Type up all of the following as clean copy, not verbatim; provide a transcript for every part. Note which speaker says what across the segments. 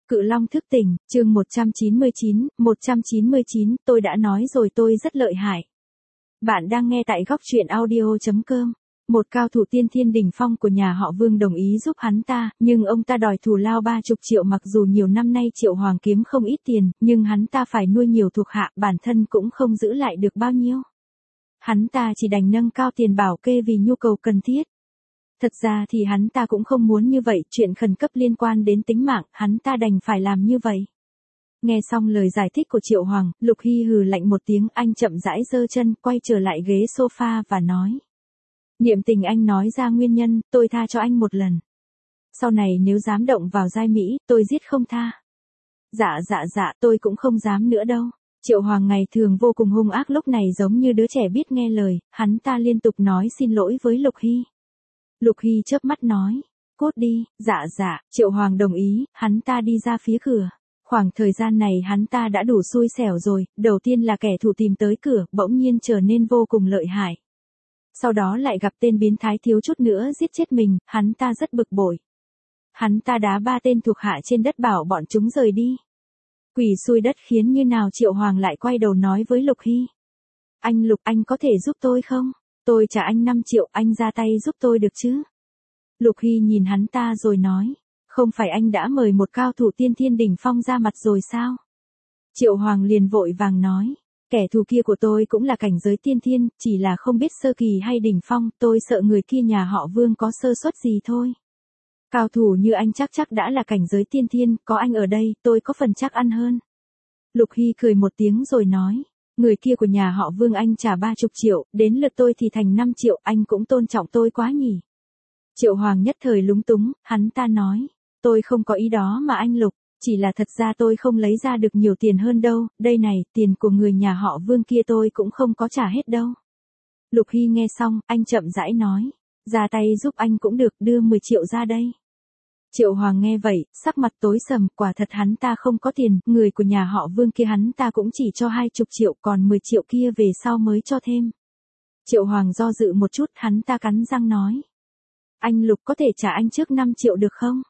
Speaker 1: Cự Long thức tỉnh, chương 199, tôi đã nói rồi tôi rất lợi hại. Bạn đang nghe tại góc truyện audio.com. Một cao thủ tiên thiên đỉnh phong của nhà họ Vương đồng ý giúp hắn ta, nhưng ông ta đòi thù lao 30 triệu. Mặc dù nhiều năm nay Triệu Hoàng kiếm không ít tiền, nhưng hắn ta phải nuôi nhiều thuộc hạ, bản thân cũng không giữ lại được bao nhiêu. Hắn ta chỉ đành nâng cao tiền bảo kê vì nhu cầu cần thiết. Thật ra thì hắn ta cũng không muốn như vậy, chuyện khẩn cấp liên quan đến tính mạng, hắn ta đành phải làm như vậy. Nghe xong lời giải thích của Triệu Hoàng, Lục Hy hừ lạnh một tiếng, anh chậm rãi giơ chân, quay trở lại ghế sofa và nói. Niệm Tình, anh nói ra nguyên nhân, tôi tha cho anh một lần. Sau này nếu dám động vào giai Mỹ, tôi giết không tha. Dạ, tôi cũng không dám nữa đâu. Triệu Hoàng ngày thường vô cùng hung ác, lúc này giống như đứa trẻ biết nghe lời, hắn ta liên tục nói xin lỗi với Lục Hy. Lục Hy chớp mắt nói, cút đi. Dạ, Triệu Hoàng đồng ý, hắn ta đi ra phía cửa. Khoảng thời gian này hắn ta đã đủ xui xẻo rồi, đầu tiên là kẻ thù tìm tới cửa, bỗng nhiên trở nên vô cùng lợi hại. Sau đó lại gặp tên biến thái thiếu chút nữa giết chết mình, hắn ta rất bực bội. Hắn ta đá 3 tên thuộc hạ trên đất bảo bọn chúng rời đi. Quỷ xui đất khiến như nào. Triệu Hoàng lại quay đầu nói với Lục Hy. Anh Lục, anh có thể giúp tôi không? Tôi trả anh 5 triệu, anh ra tay giúp tôi được chứ? Lục Hy nhìn hắn ta rồi nói, không phải anh đã mời một cao thủ tiên thiên đỉnh phong ra mặt rồi sao? Triệu Hoàng liền vội vàng nói, kẻ thù kia của tôi cũng là cảnh giới tiên thiên, chỉ là không biết sơ kỳ hay đỉnh phong, tôi sợ người kia nhà họ Vương có sơ suất gì thôi. Cao thủ như anh chắc đã là cảnh giới tiên thiên, có anh ở đây, tôi có phần chắc ăn hơn. Lục Hy cười một tiếng rồi nói, người kia của nhà họ Vương anh trả 30 triệu, đến lượt tôi thì thành 5 triệu, anh cũng tôn trọng tôi quá nhỉ. Triệu Hoàng nhất thời lúng túng, hắn ta nói, tôi không có ý đó mà anh Lục, chỉ là thật ra tôi không lấy ra được nhiều tiền hơn đâu, đây này, tiền của người nhà họ Vương kia tôi cũng không có trả hết đâu. Lục Hy nghe xong, anh chậm rãi nói, ra tay giúp anh cũng được, đưa 10 triệu ra đây. Triệu Hoàng nghe vậy, sắc mặt tối sầm, quả thật hắn ta không có tiền, người của nhà họ Vương kia hắn ta cũng chỉ cho 20 triệu, còn 10 triệu kia về sau mới cho thêm. Triệu Hoàng do dự một chút, hắn ta cắn răng nói. Anh Lục, có thể trả anh trước 5 triệu được không?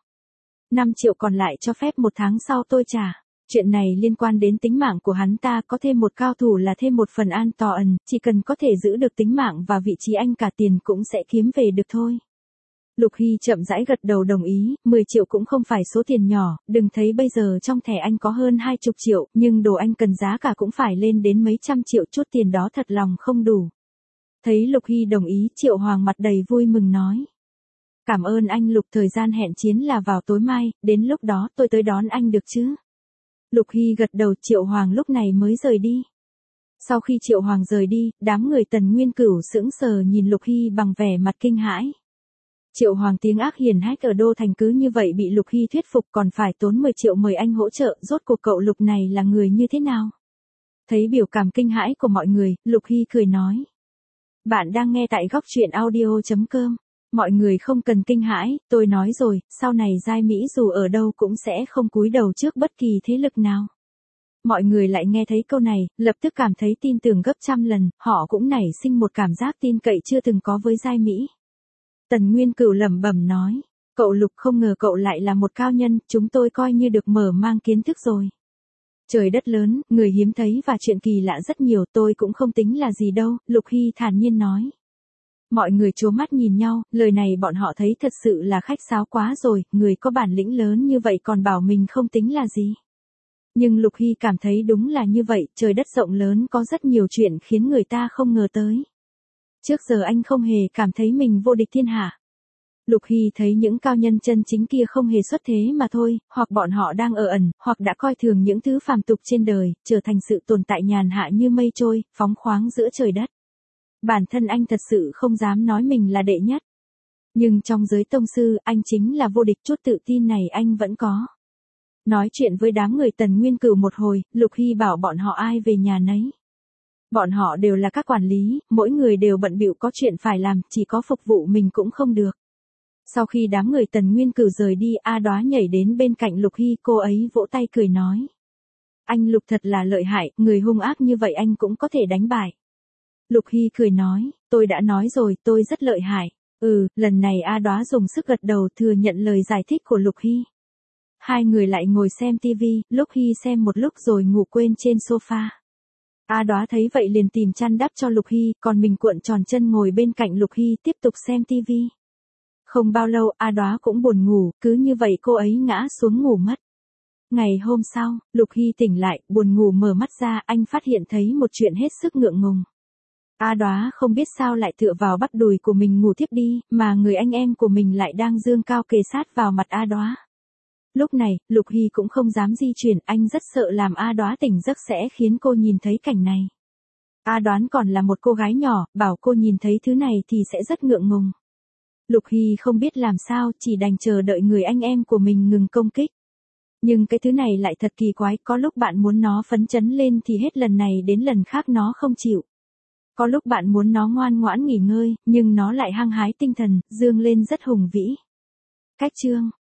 Speaker 1: 5 triệu còn lại cho phép 1 tháng sau tôi trả. Chuyện này liên quan đến tính mạng của hắn ta, có thêm một cao thủ là thêm một phần an toàn, chỉ cần có thể giữ được tính mạng và vị trí anh cả tiền cũng sẽ kiếm về được thôi. Lục Hy chậm rãi gật đầu đồng ý, 10 triệu cũng không phải số tiền nhỏ, đừng thấy bây giờ trong thẻ anh có hơn 20 triệu, nhưng đồ anh cần giá cả cũng phải lên đến mấy trăm triệu, chút tiền đó thật lòng không đủ. Thấy Lục Hy đồng ý, Triệu Hoàng mặt đầy vui mừng nói. Cảm ơn anh Lục, thời gian hẹn chiến là vào tối mai, đến lúc đó tôi tới đón anh được chứ? Lục Hy gật đầu, Triệu Hoàng lúc này mới rời đi. Sau khi Triệu Hoàng rời đi, đám người Tần Nguyên Cửu sững sờ nhìn Lục Hy bằng vẻ mặt kinh hãi. Triệu Hoàng tiếng ác hiển hách ở Đô Thành cứ như vậy bị Lục Hy thuyết phục, còn phải tốn 10 triệu mời anh hỗ trợ, rốt cuộc cậu Lục này là người như thế nào? Thấy biểu cảm kinh hãi của mọi người, Lục Hy cười nói. Bạn đang nghe tại góc truyện audio.com. Mọi người không cần kinh hãi, tôi nói rồi, sau này giai Mỹ dù ở đâu cũng sẽ không cúi đầu trước bất kỳ thế lực nào. Mọi người lại nghe thấy câu này, lập tức cảm thấy tin tưởng gấp trăm lần, họ cũng nảy sinh một cảm giác tin cậy chưa từng có với giai Mỹ. Tần Nguyên Cửu lẩm bẩm nói, cậu Lục, không ngờ cậu lại là một cao nhân, chúng tôi coi như được mở mang kiến thức rồi. Trời đất lớn, người hiếm thấy và chuyện kỳ lạ rất nhiều, tôi cũng không tính là gì đâu, Lục Hy thản nhiên nói. Mọi người trố mắt nhìn nhau, lời này bọn họ thấy thật sự là khách sáo quá rồi, người có bản lĩnh lớn như vậy còn bảo mình không tính là gì. Nhưng Lục Hy cảm thấy đúng là như vậy, trời đất rộng lớn có rất nhiều chuyện khiến người ta không ngờ tới. Trước giờ anh không hề cảm thấy mình vô địch thiên hạ. Lục Hy thấy những cao nhân chân chính kia không hề xuất thế mà thôi, hoặc bọn họ đang ở ẩn, hoặc đã coi thường những thứ phàm tục trên đời, trở thành sự tồn tại nhàn hạ như mây trôi, phóng khoáng giữa trời đất. Bản thân anh thật sự không dám nói mình là đệ nhất. Nhưng trong giới tông sư, anh chính là vô địch, chút tự tin này anh vẫn có. Nói chuyện với đám người Tần Nguyên Cửu một hồi, Lục Hy bảo bọn họ ai về nhà nấy. Bọn họ đều là các quản lý, mỗi người đều bận bịu có chuyện phải làm, chỉ có phục vụ mình cũng không được. Sau khi đám người Tần Nguyên Cửu rời đi, A Đóa nhảy đến bên cạnh Lục Hy, cô ấy vỗ tay cười nói. Anh Lục thật là lợi hại, người hung ác như vậy anh cũng có thể đánh bại. Lục Hy cười nói, tôi đã nói rồi, tôi rất lợi hại. Lần này A Đóa dùng sức gật đầu thừa nhận lời giải thích của Lục Hy. Hai người lại ngồi xem tivi, lúc Hy xem một lúc rồi ngủ quên trên sofa. A Đóa thấy vậy liền tìm chăn đắp cho Lục Hy, còn mình cuộn tròn chân ngồi bên cạnh Lục Hy tiếp tục xem tivi. Không bao lâu A Đóa cũng buồn ngủ, cứ như vậy cô ấy ngã xuống ngủ mất. Ngày hôm sau, Lục Hy tỉnh lại, buồn ngủ mở mắt ra, anh phát hiện thấy một chuyện hết sức ngượng ngùng. A Đóa không biết sao lại tựa vào bắp đùi của mình ngủ tiếp đi, mà người anh em của mình lại đang dương cao kề sát vào mặt A Đóa. Lúc này, Lục Hy cũng không dám di chuyển, anh rất sợ làm A Đóa tỉnh giấc sẽ khiến cô nhìn thấy cảnh này. A Đoán còn là một cô gái nhỏ, bảo cô nhìn thấy thứ này thì sẽ rất ngượng ngùng. Lục Hy không biết làm sao, chỉ đành chờ đợi người anh em của mình ngừng công kích. Nhưng cái thứ này lại thật kỳ quái, có lúc bạn muốn nó phấn chấn lên thì hết lần này đến lần khác nó không chịu. Có lúc bạn muốn nó ngoan ngoãn nghỉ ngơi, nhưng nó lại hăng hái tinh thần, dương lên rất hùng vĩ. Cách chương